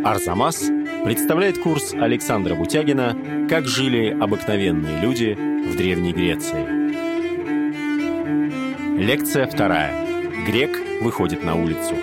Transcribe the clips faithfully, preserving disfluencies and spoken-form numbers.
Арзамас представляет курс Александра Бутягина «Как жили обыкновенные люди в Древней Греции». Лекция вторая. Грек выходит на улицу.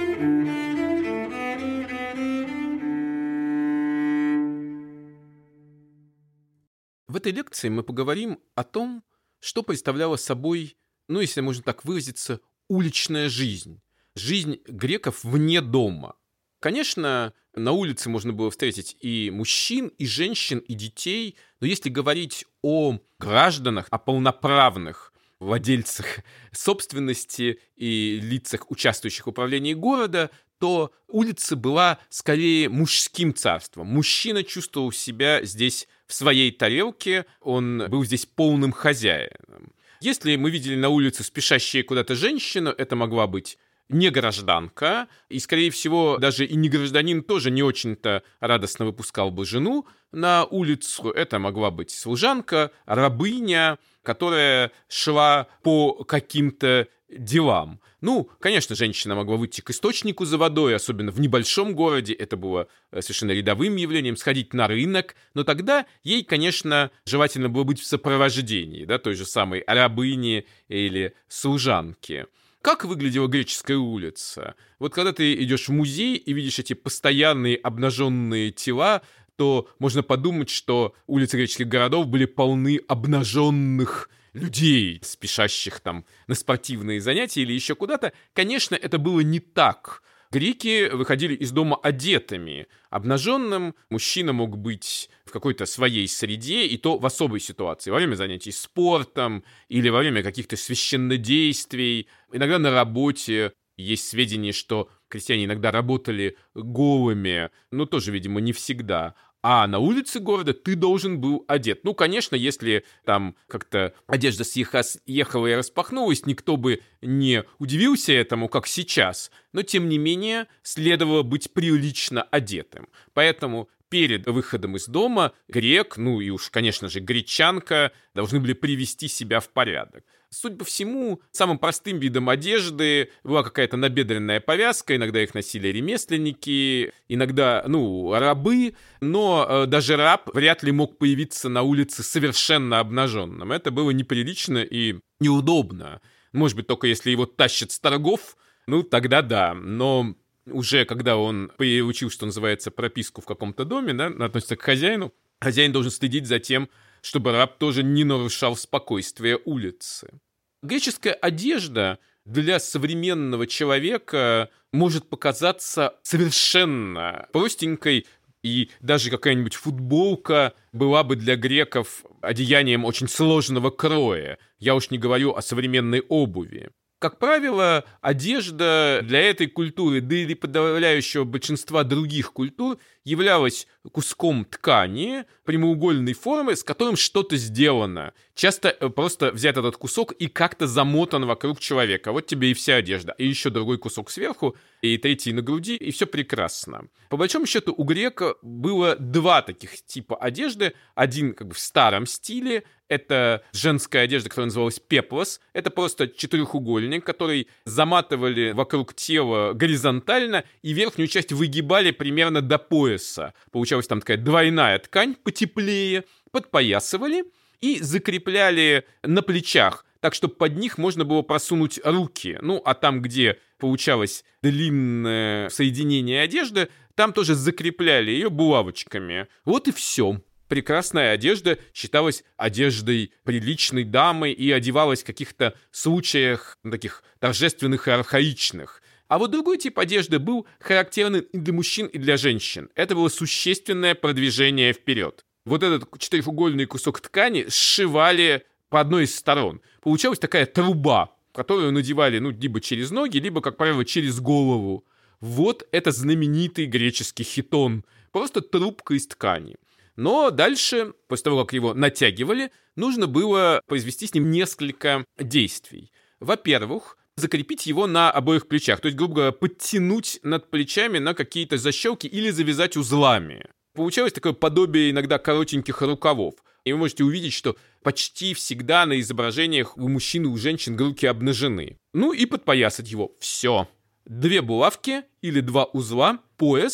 В этой лекции мы поговорим о том, что представляла собой, ну, если можно так выразиться, уличная жизнь. Жизнь греков вне дома. Конечно, на улице можно было встретить и мужчин, и женщин, и детей, но если говорить о гражданах, о полноправных владельцах собственности и лицах, участвующих в управлении города, то улица была скорее мужским царством. Мужчина чувствовал себя здесь в своей тарелке, он был здесь полным хозяином. Если мы видели на улице спешащие куда-то женщину, это могла быть не гражданка, и, скорее всего, даже и не гражданин тоже не очень-то радостно выпускал бы жену на улицу. Это могла быть служанка, рабыня, которая шла по каким-то делам. Ну, конечно, женщина могла выйти к источнику за водой, особенно в небольшом городе, это было совершенно рядовым явлением, сходить на рынок, но тогда ей, конечно, желательно было быть в сопровождении, да, той же самой рабыни или служанки. Как выглядела греческая улица? Вот когда ты идешь в музей и видишь эти постоянные обнаженные тела, то можно подумать, что улицы греческих городов были полны обнаженных людей, спешащих там на спортивные занятия или еще куда-то. Конечно, это было не так. Греки выходили из дома одетыми. Обнаженным мужчина мог быть в какой-то своей среде, и то в особой ситуации. Во время занятий спортом или во время каких-то священнодействий. Иногда на работе есть сведения, что крестьяне иногда работали голыми, но тоже, видимо, не всегда. А на улице города ты должен был одет. Ну, конечно, если там как-то одежда съехала и распахнулась, никто бы не удивился этому, как сейчас. Но, тем не менее, следовало быть прилично одетым. Поэтому перед выходом из дома грек, ну и уж, конечно же, гречанка должны были привести себя в порядок. Судя по всему, самым простым видом одежды была какая-то набедренная повязка, иногда их носили ремесленники, иногда, ну, рабы, но э, даже раб вряд ли мог появиться на улице совершенно обнаженным. Это было неприлично и неудобно. Может быть, только если его тащат с торгов, ну, тогда да, но уже когда он получил, что называется, прописку в каком-то доме, да, относится к хозяину, хозяин должен следить за тем, чтобы раб тоже не нарушал спокойствие улицы. Греческая одежда для современного человека может показаться совершенно простенькой, и даже какая-нибудь футболка была бы для греков одеянием очень сложного кроя. Я уж не говорю о современной обуви. Как правило, одежда для этой культуры, да и подавляющего большинства других культур, являлась куском ткани прямоугольной формы, с которым что-то сделано. Часто просто взят этот кусок и как-то замотан вокруг человека. Вот тебе и вся одежда. И еще другой кусок сверху, и третий на груди, и все прекрасно. По большому счету у грека было два таких типа одежды. Один как бы в старом стиле. Это женская одежда, которая называлась пеплос. Это просто четырехугольник, который заматывали вокруг тела горизонтально и верхнюю часть выгибали примерно до пояса. Получалась там такая двойная ткань, потеплее, подпоясывали и закрепляли на плечах, так, чтобы под них можно было просунуть руки. Ну, а там, где получалось длинное соединение одежды, там тоже закрепляли ее булавочками. Вот и все. Прекрасная одежда считалась одеждой приличной дамы и одевалась в каких-то случаях таких торжественных и архаичных. А вот другой тип одежды был характерен и для мужчин, и для женщин. Это было существенное продвижение вперед. Вот этот четырехугольный кусок ткани сшивали по одной из сторон. Получалась такая труба, которую надевали, ну, либо через ноги, либо, как правило, через голову. Вот это знаменитый греческий хитон. Просто трубка из ткани. Но дальше, после того, как его натягивали, нужно было произвести с ним несколько действий. Во-первых, закрепить его на обоих плечах, то есть, грубо говоря, подтянуть над плечами на какие-то защелки или завязать узлами. Получалось такое подобие иногда коротеньких рукавов. И вы можете увидеть, что почти всегда на изображениях у мужчин и у женщин руки обнажены. Ну и подпоясать его. Все. Две булавки или два узла, пояс,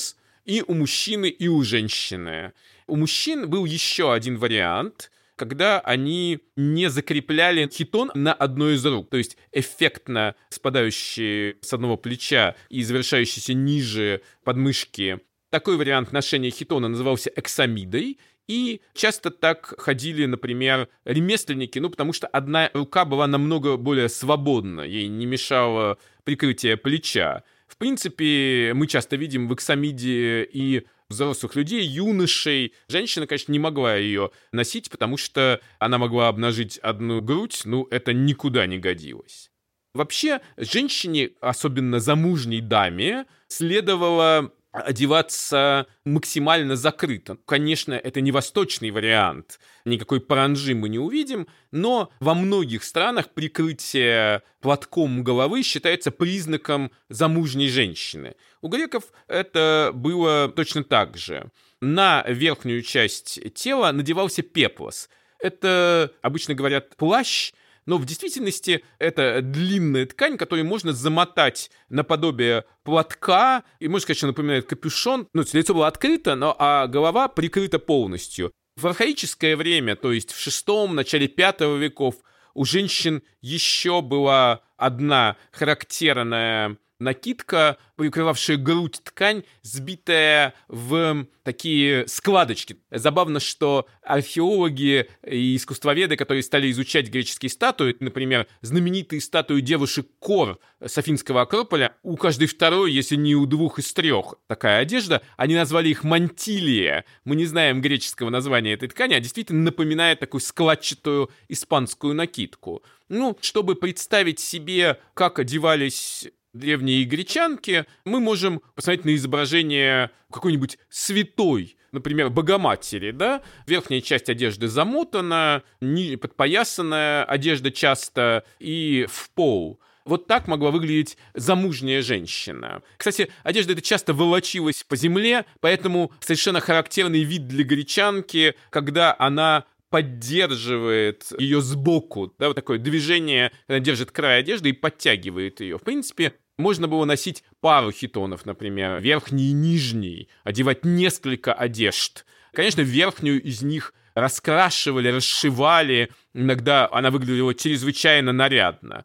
и у мужчины, и у женщины. У мужчин был еще один вариант, когда они не закрепляли хитон на одной из рук, то есть эффектно спадающий с одного плеча и завершающийся ниже подмышки. Такой вариант ношения хитона назывался эксамидой, и часто так ходили, например, ремесленники, ну, потому что одна рука была намного более свободна, ей не мешало прикрытие плеча. В принципе, мы часто видим в эксамиде и взрослых людей, юношей. Женщина, конечно, не могла ее носить, потому что она могла обнажить одну грудь, ну, это никуда не годилось. Вообще, женщине, особенно замужней даме, следовало одеваться максимально закрыто. Конечно, это не восточный вариант, никакой паранджи мы не увидим, но во многих странах прикрытие платком головы считается признаком замужней женщины. У греков это было точно так же. На верхнюю часть тела надевался пеплос. Это, обычно говорят, плащ, но в действительности это длинная ткань, которую можно замотать наподобие платка, и можно сказать, что напоминает капюшон. Ну, лицо было открыто, но, а голова прикрыта полностью. В архаическое время, то есть в шестом, начале пятого веков, у женщин еще была одна характерная накидка, прикрывавшая грудь, ткань, сбитая в такие складочки. Забавно, что археологи и искусствоведы, которые стали изучать греческие статуи, например, знаменитые статуи девушек Кор с Афинского Акрополя, у каждой второй, если не у двух из трех, такая одежда, они назвали их мантилия. Мы не знаем греческого названия этой ткани, а действительно напоминает такую складчатую испанскую накидку. Ну, чтобы представить себе, как одевались древние гречанки, мы можем посмотреть на изображение какой-нибудь святой, например, Богоматери, да? Верхняя часть одежды замотана, подпоясанная одежда часто и в пол. Вот так могла выглядеть замужняя женщина. Кстати, одежда эта часто волочилась по земле, поэтому совершенно характерный вид для гречанки, когда она поддерживает ее сбоку, да, вот такое движение, она держит край одежды и подтягивает ее. В принципе, можно было носить пару хитонов, например, верхний и нижний, одевать несколько одежд. Конечно, верхнюю из них раскрашивали, расшивали, иногда она выглядела чрезвычайно нарядно.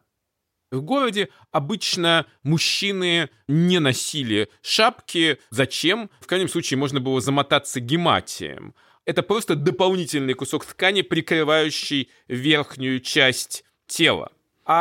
В городе обычно мужчины не носили шапки. Зачем? В крайнем случае можно было замотаться гематием. Это просто дополнительный кусок ткани, прикрывающий верхнюю часть тела.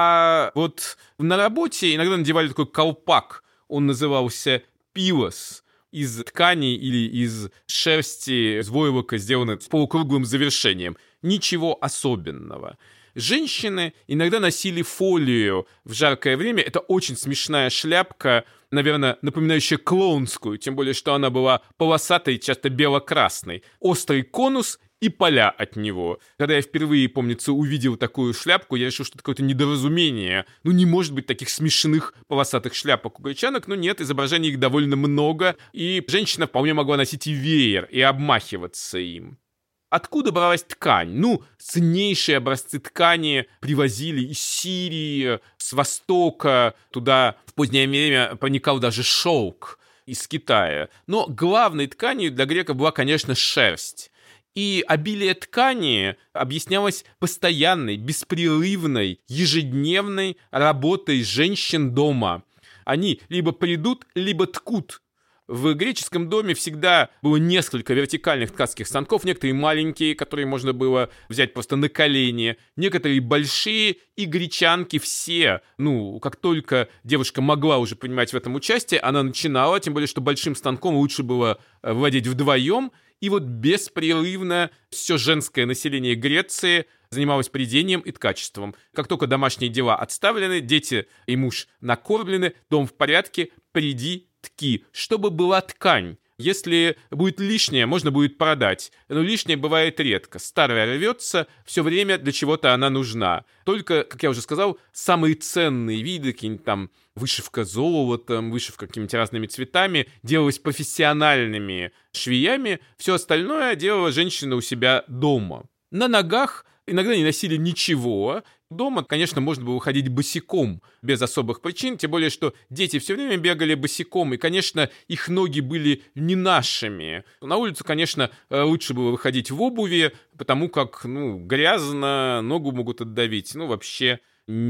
А вот на работе иногда надевали такой колпак, он назывался пилос, из ткани или из шерсти, из войлока, сделанный с полукруглым завершением. Ничего особенного. Женщины иногда носили фолию в жаркое время. Это очень смешная шляпка, наверное, напоминающая клоунскую, тем более, что она была полосатой, часто бело-красной. Острый конус и поля от него. Когда я впервые, помнится, увидел такую шляпку, я решил, что это какое-то недоразумение. Ну, не может быть таких смешных полосатых шляпок у гречанок, но нет, изображений их довольно много, и женщина вполне могла носить и веер, и обмахиваться им. Откуда бралась ткань? Ну, ценнейшие образцы ткани привозили из Сирии, с Востока. Туда в позднее время проникал даже шелк из Китая. Но главной тканью для греков была, конечно, шерсть. И обилие ткани объяснялось постоянной, беспрерывной, ежедневной работой женщин дома. Они либо придут, либо ткут. В греческом доме всегда было несколько вертикальных ткацких станков, некоторые маленькие, которые можно было взять просто на колени, некоторые большие, и гречанки все, ну, как только девушка могла уже принимать в этом участие, она начинала, тем более, что большим станком лучше было владеть вдвоем, и вот беспрерывно все женское население Греции занималось прядением и ткачеством. Как только домашние дела отставлены, дети и муж накормлены, дом в порядке, пряди, тки, чтобы была ткань. Если будет лишнее, можно будет продать. Но лишнее бывает редко. Старая рвется, все время для чего-то она нужна. Только, как я уже сказал, самые ценные виды, какие-нибудь там вышивка золотом, вышивка какими-то разными цветами, делалась профессиональными швеями. Все остальное делала женщина у себя дома. На ногах иногда не носили ничего, Дома, конечно, можно было выходить босиком без особых причин, тем более, что дети все время бегали босиком, и, конечно, их ноги были не нашими. На улицу, конечно, лучше было выходить в обуви, потому как, ну, грязно, ногу могут отдавить, ну, вообще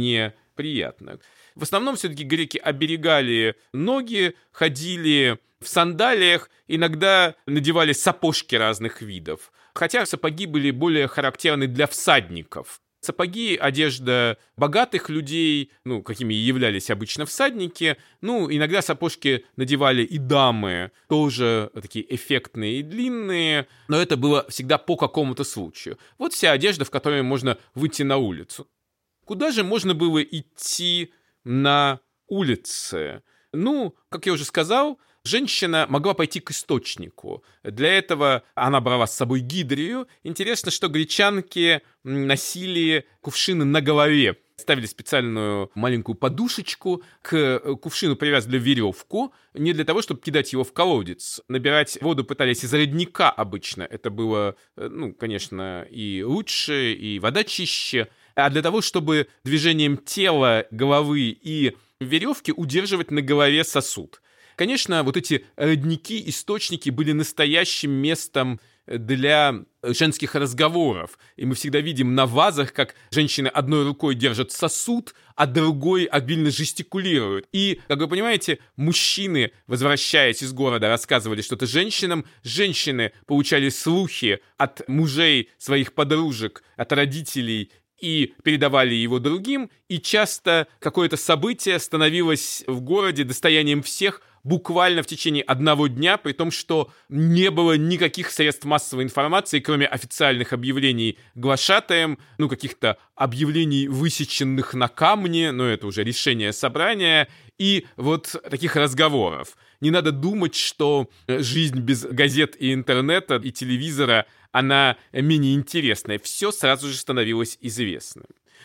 неприятно. В основном все-таки греки оберегали ноги, ходили в сандалиях, иногда надевали сапожки разных видов. Хотя сапоги были более характерны для всадников. Сапоги — одежда богатых людей, ну, какими и являлись обычно всадники. Ну, иногда сапожки надевали и дамы, тоже такие эффектные и длинные, но это было всегда по какому-то случаю. Вот вся одежда, в которой можно выйти на улицу. Куда же можно было идти на улице? Ну, как я уже сказал, женщина могла пойти к источнику. Для этого она брала с собой гидрию. Интересно, что гречанки носили кувшины на голове. Ставили специальную маленькую подушечку, к кувшину привязывали веревку, не для того, чтобы кидать его в колодец. Набирать воду пытались из родника обычно. Это было, ну, конечно, и лучше, и вода чище. А для того, чтобы движением тела, головы и веревки удерживать на голове сосуд. Конечно, вот эти родники, источники были настоящим местом для женских разговоров. И мы всегда видим на вазах, как женщины одной рукой держат сосуд, а другой обильно жестикулируют. И, как вы понимаете, мужчины, возвращаясь из города, рассказывали что-то женщинам. Женщины получали слухи от мужей своих подружек, от родителей, и передавали его другим. И часто какое-то событие становилось в городе достоянием всех, буквально в течение одного дня, при том, что не было никаких средств массовой информации, кроме официальных объявлений глашатаем, ну, каких-то объявлений, высеченных на камне, ну, это уже решение собрания, и вот таких разговоров. Не надо думать, что жизнь без газет и интернета, и телевизора, она менее интересная. Все сразу же становилось известным.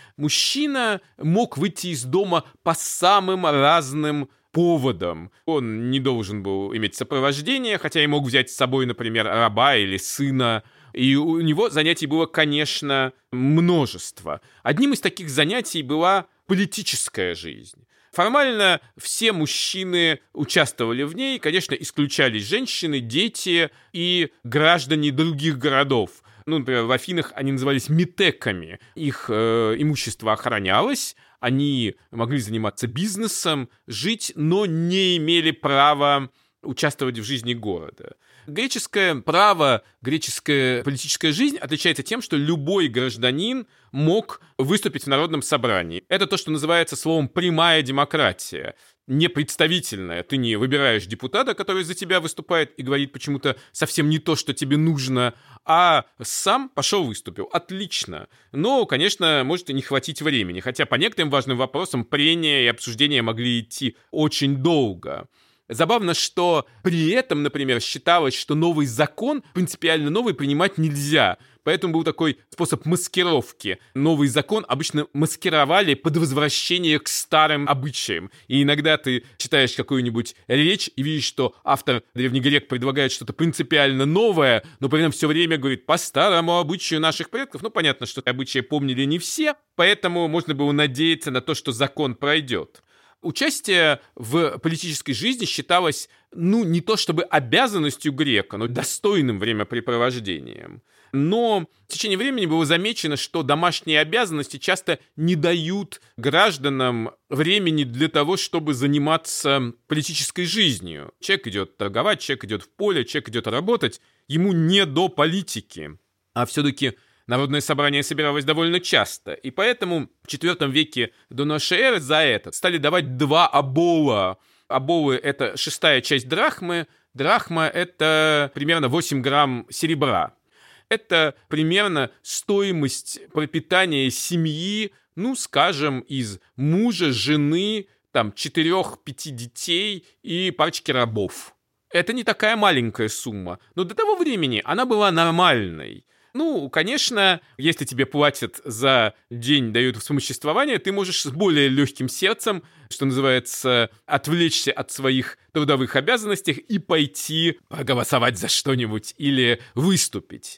Мужчина мог выйти из дома по самым разным поводом. Он не должен был иметь сопровождение, хотя и мог взять с собой, например, раба или сына. И у него занятий было, конечно, множество. Одним из таких занятий была политическая жизнь. Формально все мужчины участвовали в ней, конечно, исключались женщины, дети и граждане других городов. Ну, например, в Афинах они назывались метеками. Их э, имущество охранялось, они могли заниматься бизнесом, жить, но не имели права участвовать в жизни города. Греческое право, греческая политическая жизнь отличается тем, что любой гражданин мог выступить в народном собрании. Это то, что называется словом «прямая демократия». Не представительная. Ты не выбираешь депутата, который за тебя выступает и говорит почему-то совсем не то, что тебе нужно, а сам пошел выступил. Отлично. Но, конечно, может и не хватить времени. Хотя по некоторым важным вопросам прения и обсуждения могли идти очень долго. Забавно, что при этом, например, считалось, что новый закон принципиально новый принимать нельзя. Поэтому был такой способ маскировки. Новый закон обычно маскировали под возвращение к старым обычаям. И иногда ты читаешь какую-нибудь речь и видишь, что автор древний грек предлагает что-то принципиально новое, но при этом все время говорит по старому обычаю наших предков. Ну, понятно, что обычаи помнили не все, поэтому можно было надеяться на то, что закон пройдет. Участие в политической жизни считалось, ну, не то чтобы обязанностью грека, но достойным времяпрепровождением. Но в течение времени было замечено, что домашние обязанности часто не дают гражданам времени для того, чтобы заниматься политической жизнью. Человек идет торговать, человек идет в поле, человек идет работать. Ему не до политики. А все-таки народное собрание собиралось довольно часто, и поэтому в четвёртом веке до нашей эры за это стали давать два обола. Оболы — это шестая часть драхмы. Драхма — это примерно восемь грамм серебра. Это примерно стоимость пропитания семьи, ну, скажем, из мужа, жены, там, четырех-пяти детей и парочки рабов. Это не такая маленькая сумма, но до того времени она была нормальной. Ну, конечно, если тебе платят за день, дают вспомоществование, ты можешь с более легким сердцем, что называется, отвлечься от своих трудовых обязанностей и пойти проголосовать за что-нибудь или выступить.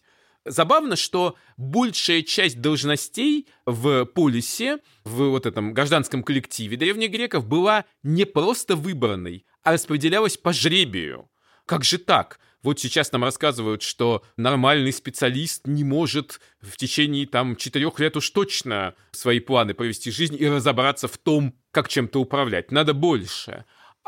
Забавно, что большая часть должностей в полисе, в вот этом гражданском коллективе древних греков была не просто выбранной, а распределялась по жребию. Как же так? Вот сейчас нам рассказывают, что нормальный специалист не может в течение там четырех лет уж точно свои планы провести в жизнь и разобраться в том, как чем-то управлять. Надо больше.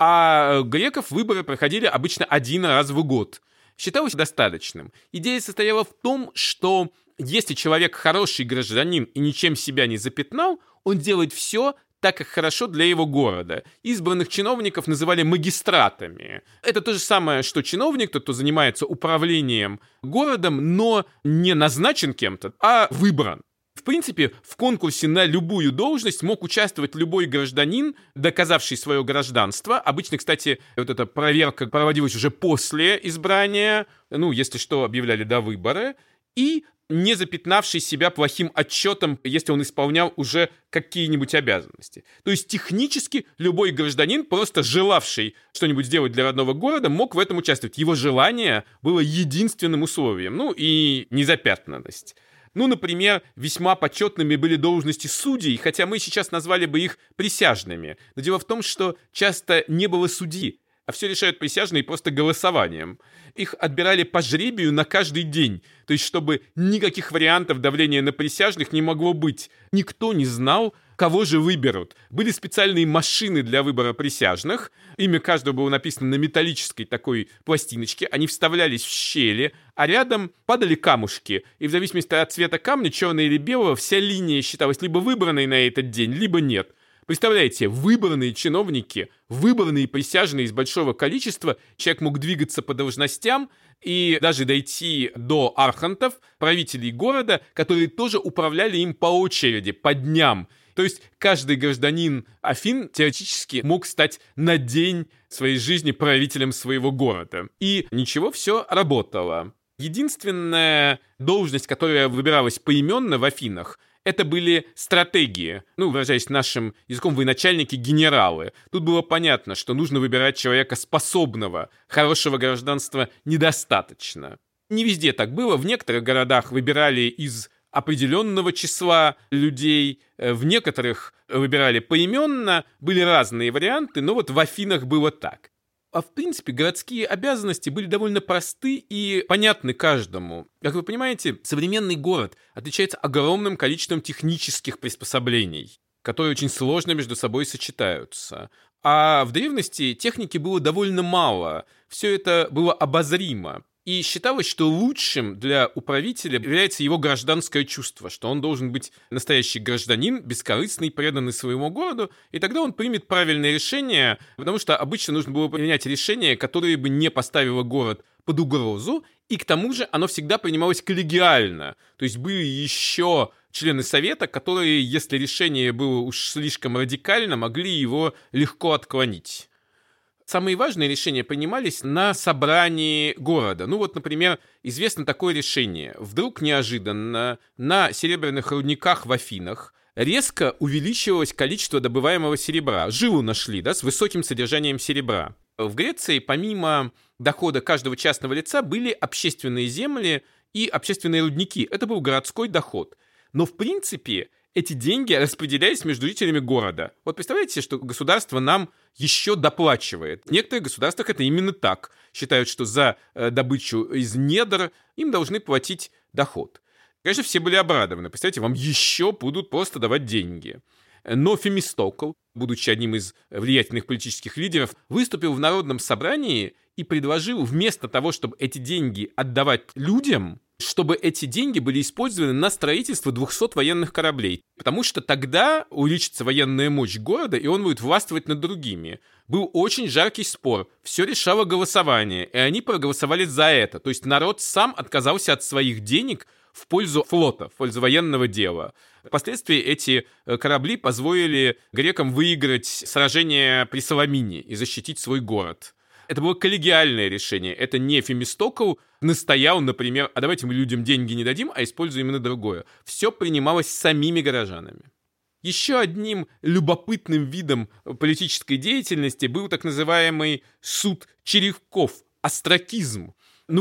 А греков выборы проходили обычно один раз в год. Считалось достаточным. Идея состояла в том, что если человек хороший гражданин и ничем себя не запятнал, он делает все так, как хорошо для его города. Избранных чиновников называли магистратами. Это то же самое, что чиновник, тот, кто занимается управлением городом, но не назначен кем-то, а выбран. В принципе, в конкурсе на любую должность мог участвовать любой гражданин, доказавший свое гражданство. Обычно, кстати, вот эта проверка проводилась уже после избрания, ну, если что, объявляли до выбора, и не запятнавший себя плохим отчетом, если он исполнял уже какие-нибудь обязанности. То есть технически любой гражданин, просто желавший что-нибудь сделать для родного города, мог в этом участвовать. Его желание было единственным условием. Ну и незапятнанность. Ну, например, весьма почетными были должности судей, хотя мы сейчас назвали бы их присяжными. Но дело в том, что часто не было судьи, а все решают присяжные просто голосованием. Их отбирали по жребию на каждый день. То есть, чтобы никаких вариантов давления на присяжных не могло быть. Никто не знал, кого же выберут. Были специальные машины для выбора присяжных. Имя каждого было написано на металлической такой пластиночке. Они вставлялись в щели, а рядом падали камушки. И в зависимости от цвета камня, черного или белого, вся линия считалась либо выбранной на этот день, либо нет. Представляете, выбранные чиновники, выбранные присяжные из большого количества, человек мог двигаться по должностям и даже дойти до архонтов, правителей города, которые тоже управляли им по очереди, по дням. То есть каждый гражданин Афин теоретически мог стать на день своей жизни правителем своего города. И ничего, все работало. Единственная должность, которая выбиралась поименно в Афинах, это были стратегии, ну, выражаясь нашим языком, военачальники, генералы. Тут было понятно, что нужно выбирать человека способного, хорошего гражданства недостаточно. Не везде так было, в некоторых городах выбирали из определенного числа людей, в некоторых выбирали поименно, были разные варианты, но вот в Афинах было так. А в принципе, городские обязанности были довольно просты и понятны каждому. Как вы понимаете, современный город отличается огромным количеством технических приспособлений, которые очень сложно между собой сочетаются. А в древности техники было довольно мало. Все это было обозримо. И считалось, что лучшим для управителя является его гражданское чувство, что он должен быть настоящий гражданин, бескорыстный, преданный своему городу, и тогда он примет правильное решение, потому что обычно нужно было принять решение, которое бы не поставило город под угрозу, и к тому же оно всегда принималось коллегиально. То есть были еще члены совета, которые, если решение было уж слишком радикально, могли его легко отклонить. Самые важные решения принимались на собрании города. Ну вот, например, известно такое решение. Вдруг неожиданно на серебряных рудниках в Афинах резко увеличивалось количество добываемого серебра. Жилу нашли, да, с высоким содержанием серебра. В Греции помимо дохода каждого частного лица были общественные земли и общественные рудники. Это был городской доход. Но в принципе эти деньги распределялись между жителями города. Вот представляете себе, что государство нам еще доплачивает. В некоторых государствах это именно так. Считают, что за э, добычу из недр им должны платить доход. Конечно, все были обрадованы. Представляете, вам еще будут просто давать деньги. Но Фемистокл, будучи одним из влиятельных политических лидеров, выступил в народном собрании и предложил вместо того, чтобы эти деньги отдавать людям, чтобы эти деньги были использованы на строительство двухсот военных кораблей. Потому что тогда увеличится военная мощь города, и он будет властвовать над другими. Был очень жаркий спор. Все решало голосование, и они проголосовали за это. То есть народ сам отказался от своих денег в пользу флота, в пользу военного дела. Впоследствии эти корабли позволили грекам выиграть сражение при Саламине и защитить свой город. Это было коллегиальное решение. Это не Фемистокл настоял, например, а давайте мы людям деньги не дадим, а используем именно другое. Все принималось самими горожанами. Еще одним любопытным видом политической деятельности был так называемый суд черевков, остракизм. Ну вот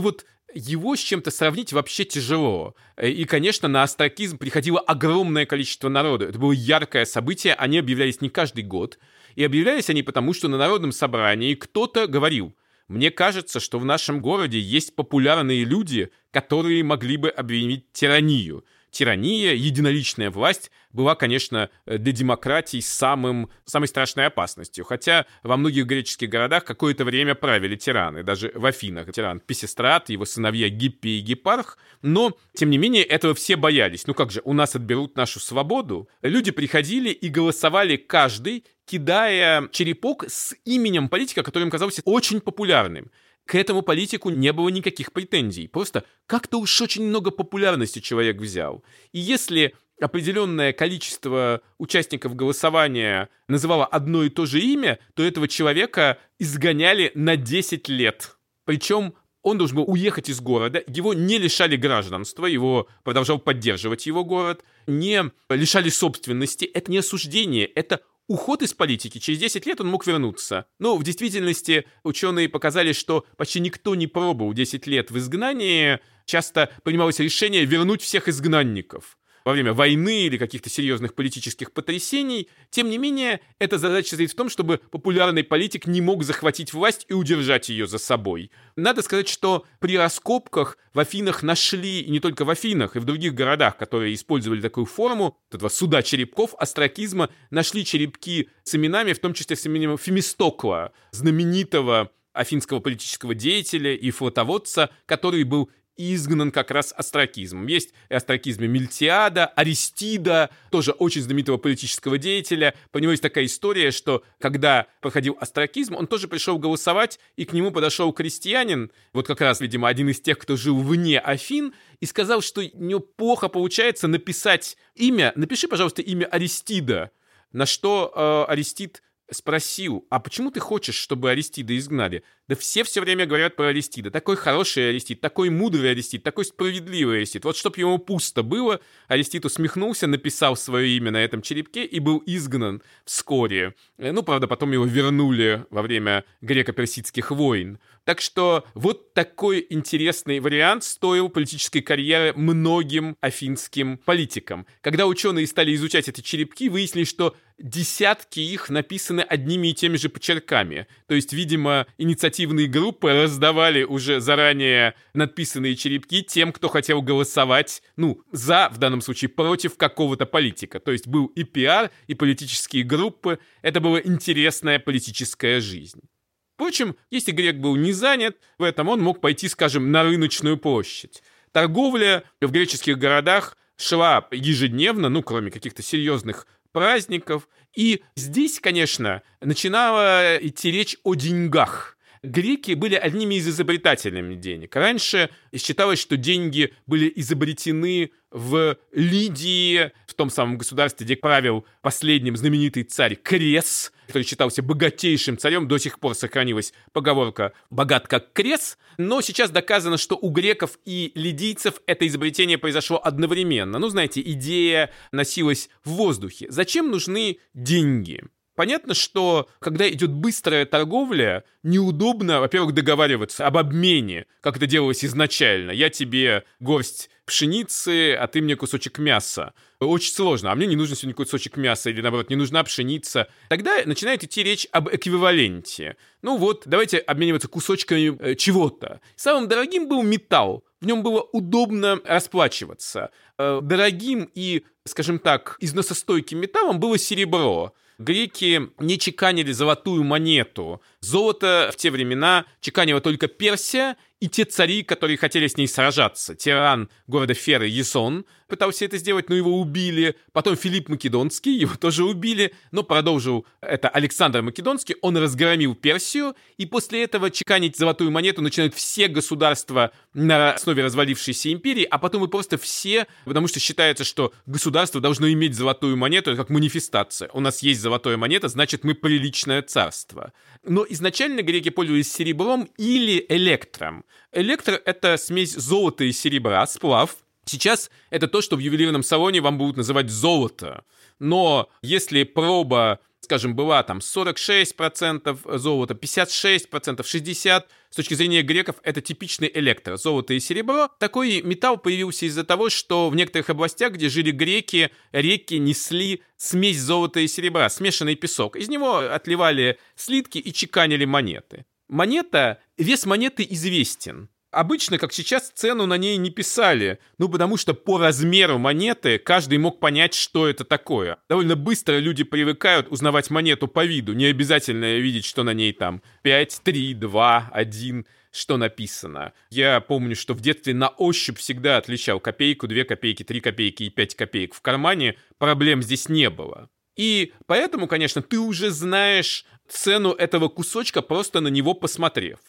его с чем-то сравнить вообще тяжело. И, конечно, на остракизм приходило огромное количество народу. Это было яркое событие, они объявлялись не каждый год. И объявлялись они потому, что на народном собрании кто-то говорил: «Мне кажется, что в нашем городе есть популярные люди, которые могли бы объявить тиранию». Тирания, единоличная власть, была, конечно, для демократий самым, самой страшной опасностью. Хотя во многих греческих городах какое-то время правили тираны. Даже в Афинах тиран Писистрат, его сыновья Гиппий и Гиппарх. Но, тем не менее, этого все боялись. Ну как же, у нас отберут нашу свободу? Люди приходили и голосовали каждый, кидая черепок с именем политика, который им казался очень популярным. К этому политику не было никаких претензий. Просто как-то уж очень много популярности человек взял. И если определенное количество участников голосования называло одно и то же имя, то этого человека изгоняли на десять лет. Причем он должен был уехать из города, его не лишали гражданства, его продолжал поддерживать его город, не лишали собственности. Это не осуждение, это уход из политики. Через десять лет он мог вернуться. Но в действительности ученые показали, что почти никто не пробовал десять лет в изгнании. Часто принималось решение вернуть всех изгнанников во время войны или каких-то серьезных политических потрясений. Тем не менее, эта задача состоит в том, чтобы популярный политик не мог захватить власть и удержать ее за собой. Надо сказать, что при раскопках в Афинах нашли, и не только в Афинах, и в других городах, которые использовали такую форму, этого суда черепков, остракизма, нашли черепки с именами, в том числе с именем Фемистокла, знаменитого афинского политического деятеля и флотоводца, который был изгнан как раз остракизмом. Есть и остракизм Мильтиада, Аристида, тоже очень знаменитого политического деятеля. По нему есть такая история, что когда проходил остракизм, он тоже пришел голосовать, и к нему подошел крестьянин, вот как раз, видимо, один из тех, кто жил вне Афин, и сказал, что у него плохо получается написать имя. Напиши, пожалуйста, имя Аристида. На что э, Аристид спросил: а почему ты хочешь, чтобы Аристида изгнали? Да все все время говорят про Аристида. Такой хороший Аристид, такой мудрый Аристид, такой справедливый Аристид. Вот чтоб ему пусто было, Аристид усмехнулся, написал свое имя на этом черепке и был изгнан вскоре. Ну, правда, потом его вернули во время греко-персидских войн. Так что вот такой интересный вариант стоил политической карьеры многим афинским политикам. Когда ученые стали изучать эти черепки, выяснили, что десятки их написаны одними и теми же почерками. То есть, видимо, инициативные группы раздавали уже заранее надписанные черепки тем, кто хотел голосовать, ну, за, в данном случае, против какого-то политика. То есть был и пиар, и политические группы. Это была интересная политическая жизнь. Впрочем, если грек был не занят в этом, он мог пойти, скажем, на рыночную площадь. Торговля в греческих городах шла ежедневно, ну, кроме каких-то серьезных праздников. И здесь, конечно, начинала идти речь о деньгах. Греки были одними из изобретателей денег. Раньше считалось, что деньги были изобретены в Лидии, в том самом государстве, где правил последним знаменитый царь Крес, который считался богатейшим царем. До сих пор сохранилась поговорка «богат как Крес». Но сейчас доказано, что у греков и лидийцев это изобретение произошло одновременно. Ну, знаете, идея носилась в воздухе. Зачем нужны деньги? Понятно, что когда идет быстрая торговля, неудобно, во-первых, договариваться об обмене, как это делалось изначально. Я тебе горсть пшеницы, а ты мне кусочек мяса. Очень сложно. А мне не нужен сегодня кусочек мяса, или, наоборот, не нужна пшеница. Тогда начинает идти речь об эквиваленте. Ну вот, давайте обмениваться кусочками чего-то. Самым дорогим был металл. В нем было удобно расплачиваться. Дорогим и, скажем так, износостойким металлом было серебро. Греки не чеканили золотую монету. Золото в те времена чеканила только Персия и те цари, которые хотели с ней сражаться. Тиран города Феры Ясон пытался это сделать, но его убили. Потом Филипп Македонский, его тоже убили, но продолжил это Александр Македонский. Он разгромил Персию, и после этого чеканить золотую монету начинают все государства на основе развалившейся империи, а потом и просто все, потому что считается, что государство должно иметь золотую монету, это как манифестация. У нас есть золотая монета, значит, мы приличное царство. Но изначально греки пользовались серебром или электром. Электр — это смесь золота и серебра, сплав. Сейчас это то, что в ювелирном салоне вам будут называть золото. Но если проба, скажем, была там сорок шесть процентов золота, пятьдесят шесть процентов, шестьдесят процентов, с точки зрения греков, это типичный электро, золото и серебро. Такой металл появился из-за того, что в некоторых областях, где жили греки, реки несли смесь золота и серебра, смешанный песок. Из него отливали слитки и чеканили монеты. Монета, вес монеты известен. Обычно, как сейчас, цену на ней не писали, ну, потому что по размеру монеты каждый мог понять, что это такое. Довольно быстро люди привыкают узнавать монету по виду, не обязательно видеть, что на ней там пять, три, два, один, что написано. Я помню, что в детстве на ощупь всегда отличал копейку, две копейки, три копейки и пять копеек в кармане, проблем здесь не было. И поэтому, конечно, ты уже знаешь цену этого кусочка, просто на него посмотрев.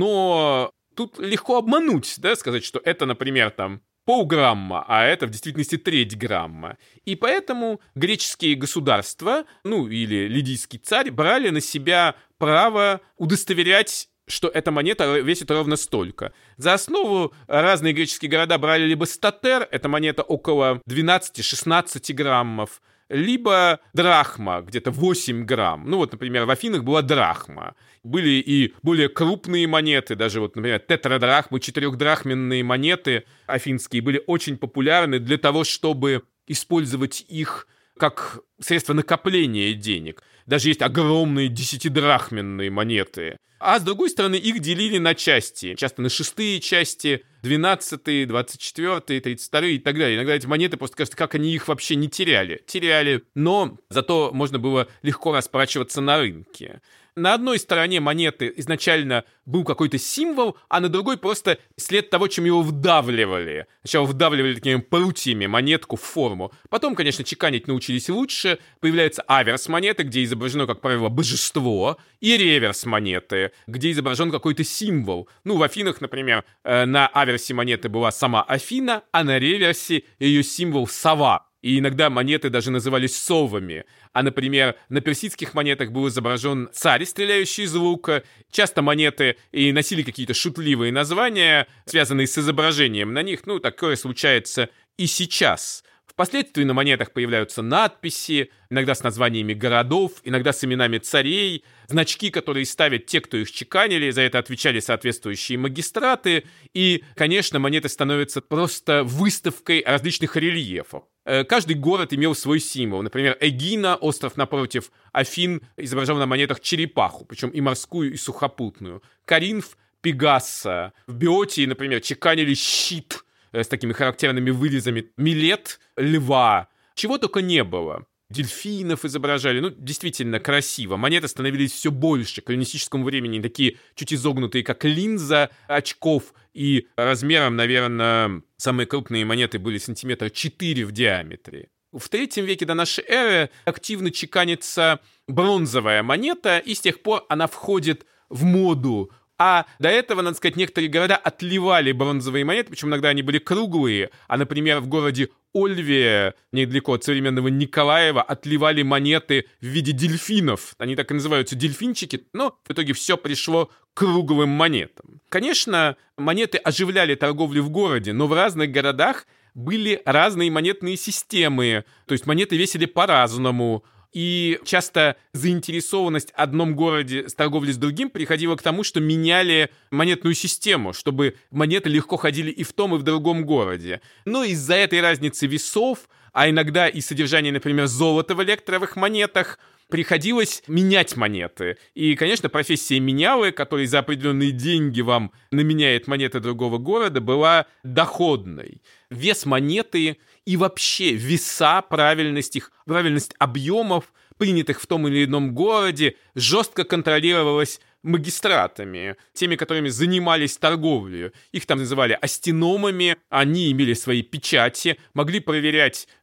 Но тут легко обмануть, да, сказать, что это, например, там полграмма, а это в действительности треть грамма. И поэтому греческие государства, ну или лидийский царь, брали на себя право удостоверять, что эта монета весит ровно столько. За основу разные греческие города брали либо статер, это монета около двенадцать-шестнадцать граммов, либо драхма, где-то восемь грамм. Ну вот, например, в Афинах была драхма. Были и более крупные монеты, даже вот, например, тетрадрахмы, четырехдрахменные монеты афинские были очень популярны для того, чтобы использовать их как средство накопления денег. Даже есть огромные десятидрахменные монеты. А с другой стороны, их делили на части. Часто на шестые части, двенадцатые, двадцать четвёртые, тридцать вторые и так далее. Иногда эти монеты просто кажется, как они их вообще не теряли. Теряли, но зато можно было легко расплачиваться на рынке. На одной стороне монеты изначально был какой-то символ, а на другой просто след того, чем его вдавливали. Сначала вдавливали такими прутьями монетку в форму. Потом, конечно, чеканить научились лучше. Появляются аверс монеты, где изображено, как правило, божество, и реверс монеты, где изображен какой-то символ. Ну, в Афинах, например, на аверсе монеты была сама Афина, а на реверсе ее символ сова. И иногда монеты даже назывались совами. А, например, на персидских монетах был изображен царь, стреляющий из лука. Часто монеты и носили какие-то шутливые названия, связанные с изображением на них. Ну, такое случается и сейчас. Впоследствии на монетах появляются надписи, иногда с названиями городов, иногда с именами царей, значки, которые ставят те, кто их чеканили, за это отвечали соответствующие магистраты, и, конечно, монеты становятся просто выставкой различных рельефов. Каждый город имел свой символ. Например, Эгина, остров напротив Афин, изображал на монетах черепаху, причем и морскую, и сухопутную. Коринф — Пегаса. В Беотии, например, чеканили щит с такими характерными вырезами. Милет — льва. Чего только не было. Дельфинов изображали. Ну, действительно красиво. Монеты становились все больше. К эллинистическому времени такие чуть изогнутые, как линза очков. И размером, наверное, самые крупные монеты были сантиметра четыре в диаметре. В третьем веке до нашей эры активно чеканится бронзовая монета, и с тех пор она входит в моду. А до этого, надо сказать, некоторые города отливали бронзовые монеты, причем иногда они были круглые. А, например, в городе Ольве, недалеко от современного Николаева, отливали монеты в виде дельфинов. Они так и называются дельфинчики, но в итоге все пришло к круглым монетам. Конечно, монеты оживляли торговлю в городе, но в разных городах были разные монетные системы. То есть монеты весили по-разному. И часто заинтересованность в одном городе с торговлей с другим приходила к тому, что меняли монетную систему, чтобы монеты легко ходили и в том, и в другом городе. Но из-за этой разницы весов, а иногда и содержания, например, золота в электровых монетах, приходилось менять монеты. И, конечно, профессия менялы, которая за определенные деньги вам наменяет монеты другого города, была доходной. Вес монеты и вообще веса, правильность их, правильность объемов, принятых в том или ином городе, жестко контролировалась магистратами, теми, которыми занимались торговлей. Их там называли астиномами, они имели свои печати, могли проверять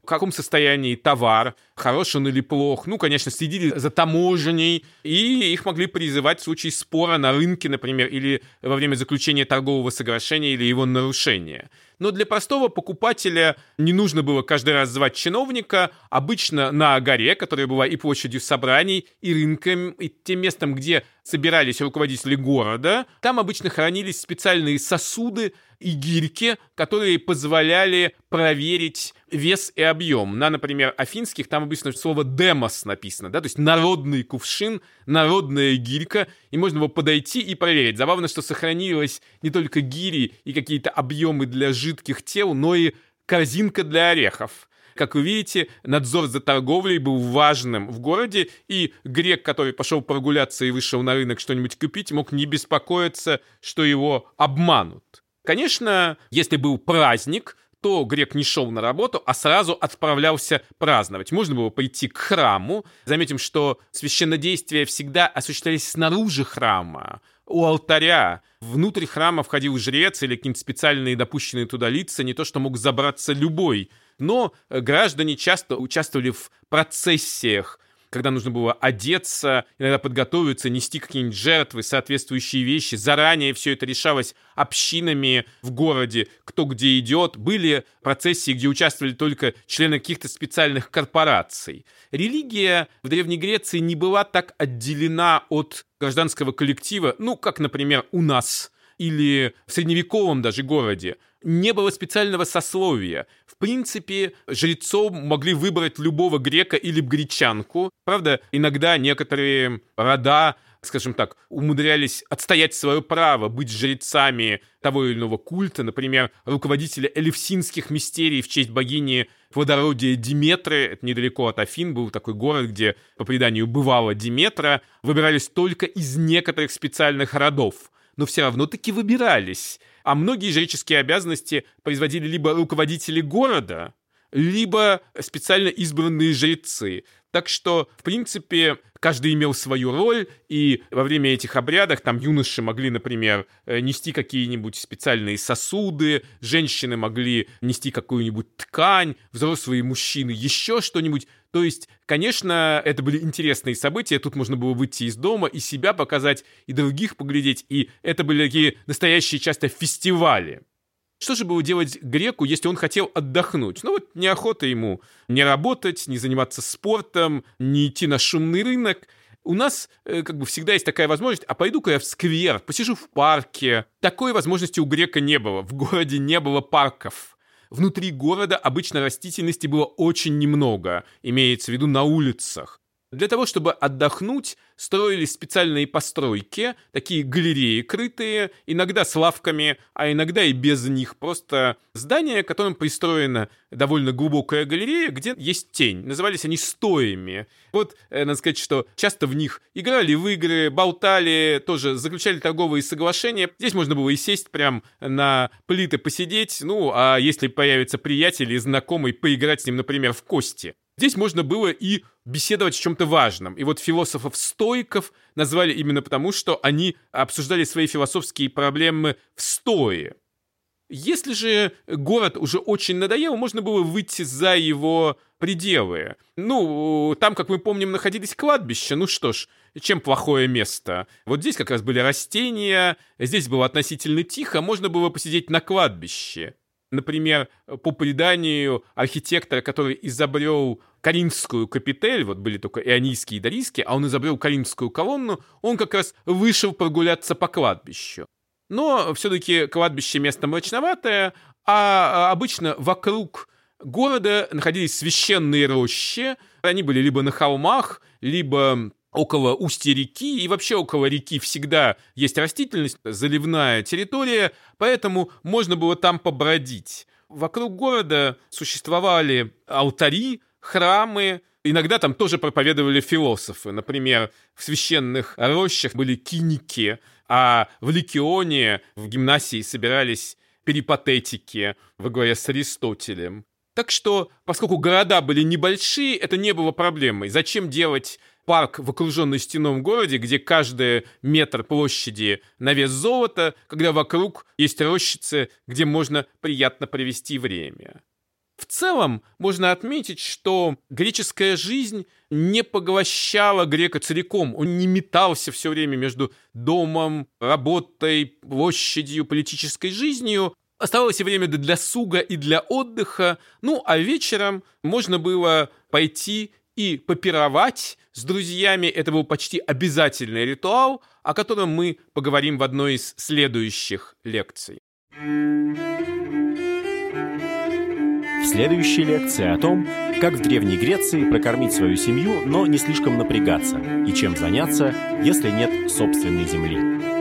в каком состоянии товар, хорош он или плох. Ну, конечно, следили за таможней, и их могли призывать в случае спора на рынке, например, или во время заключения торгового соглашения или его нарушения. Но для простого покупателя не нужно было каждый раз звать чиновника. Обычно на горе, которая была и площадью собраний, и рынком, и тем местом, где собирались руководители города, там обычно хранились специальные сосуды и гирьки, которые позволяли проверить вес и объем. На, например, афинских там обычно слово «демос» написано, да, то есть народный кувшин, народная гирька, и можно было подойти и проверить. Забавно, что сохранилось не только гири и какие-то объемы для жидких тел, но и корзинка для орехов. Как вы видите, надзор за торговлей был важным в городе, и грек, который пошел прогуляться и вышел на рынок что-нибудь купить, мог не беспокоиться, что его обманут. Конечно, если был праздник, то грек не шел на работу, а сразу отправлялся праздновать. Можно было пойти к храму. Заметим, что священнодействия всегда осуществлялись снаружи храма, у алтаря. Внутрь храма входил жрец или какие-нибудь специальные допущенные туда лица, не то что мог забраться любой. Но граждане часто участвовали в процессиях, когда нужно было одеться, иногда подготовиться, нести какие-нибудь жертвы, соответствующие вещи. Заранее все это решалось общинами в городе, кто где идет. Были процессии, где участвовали только члены каких-то специальных корпораций. Религия в Древней Греции не была так отделена от гражданского коллектива, ну, как, например, у нас, или в средневековом даже городе. Не было специального сословия. В принципе, жрецом могли выбрать любого грека или гречанку. Правда, иногда некоторые рода, скажем так, умудрялись отстоять свое право быть жрецами того или иного культа. Например, руководители элевсинских мистерий в честь богини плодородия Диметры, это недалеко от Афин, был такой город, где, по преданию, бывала Диметра, выбирались только из некоторых специальных родов. Но все равно таки выбирались. А многие жреческие обязанности производили либо руководители города, либо специально избранные жрецы. Так что, в принципе, каждый имел свою роль, и во время этих обрядов там юноши могли, например, нести какие-нибудь специальные сосуды, женщины могли нести какую-нибудь ткань, взрослые мужчины еще что-нибудь. То есть, конечно, это были интересные события, тут можно было выйти из дома и себя показать, и других поглядеть, и это были такие настоящие часто фестивали. Что же было делать греку, если он хотел отдохнуть? Ну вот неохота ему не работать, не заниматься спортом, не идти на шумный рынок. У нас э, как бы всегда есть такая возможность, а пойду-ка я в сквер, посижу в парке. Такой возможности у грека не было, в городе не было парков. Внутри города обычно растительности было очень немного, имеется в виду на улицах. Для того, чтобы отдохнуть, строились специальные постройки, такие галереи крытые, иногда с лавками, а иногда и без них. Просто здание, которым пристроена довольно глубокая галерея, где есть тень. Назывались они стоями. Вот, э, надо сказать, что часто в них играли в игры, болтали, тоже заключали торговые соглашения. Здесь можно было и сесть прям на плиты посидеть, ну, а если появится приятель или знакомый, поиграть с ним, например, в кости. Здесь можно было и беседовать о чем-то важном. И вот философов-стоиков назвали именно потому, что они обсуждали свои философские проблемы в стое. Если же город уже очень надоел, можно было выйти за его пределы. Ну, там, как мы помним, находились кладбища. Ну что ж, чем плохое место? Вот здесь как раз были растения, здесь было относительно тихо, можно было посидеть на кладбище. Например, по преданию архитектора, который изобрел Коринфскую капитель, вот были только ионийские и дарийские, а он изобрел Коринфскую колонну, он как раз вышел прогуляться по кладбищу. Но все-таки кладбище место мрачноватое, а обычно вокруг города находились священные рощи. Они были либо на холмах, либо около устья реки, и вообще около реки всегда есть растительность, заливная территория, поэтому можно было там побродить. Вокруг города существовали алтари, храмы, иногда там тоже проповедовали философы. Например, в священных рощах были киники, а в Ликионе, в гимнасии собирались перипатетики во главе с Аристотелем. Так что, поскольку города были небольшие, это не было проблемой. Зачем делать парк в окруженной стеном городе, где каждый метр площади на вес золота, когда вокруг есть рощицы, где можно приятно провести время? В целом, можно отметить, что греческая жизнь не поглощала грека целиком. Он не метался все время между домом, работой, площадью, политической жизнью. Оставалось и время для досуга и для отдыха. Ну, а вечером можно было пойти и попировать с друзьями. Это был почти обязательный ритуал, о котором мы поговорим в одной из следующих лекций. В следующей лекции о том, как в Древней Греции прокормить свою семью, но не слишком напрягаться, и чем заняться, если нет собственной земли.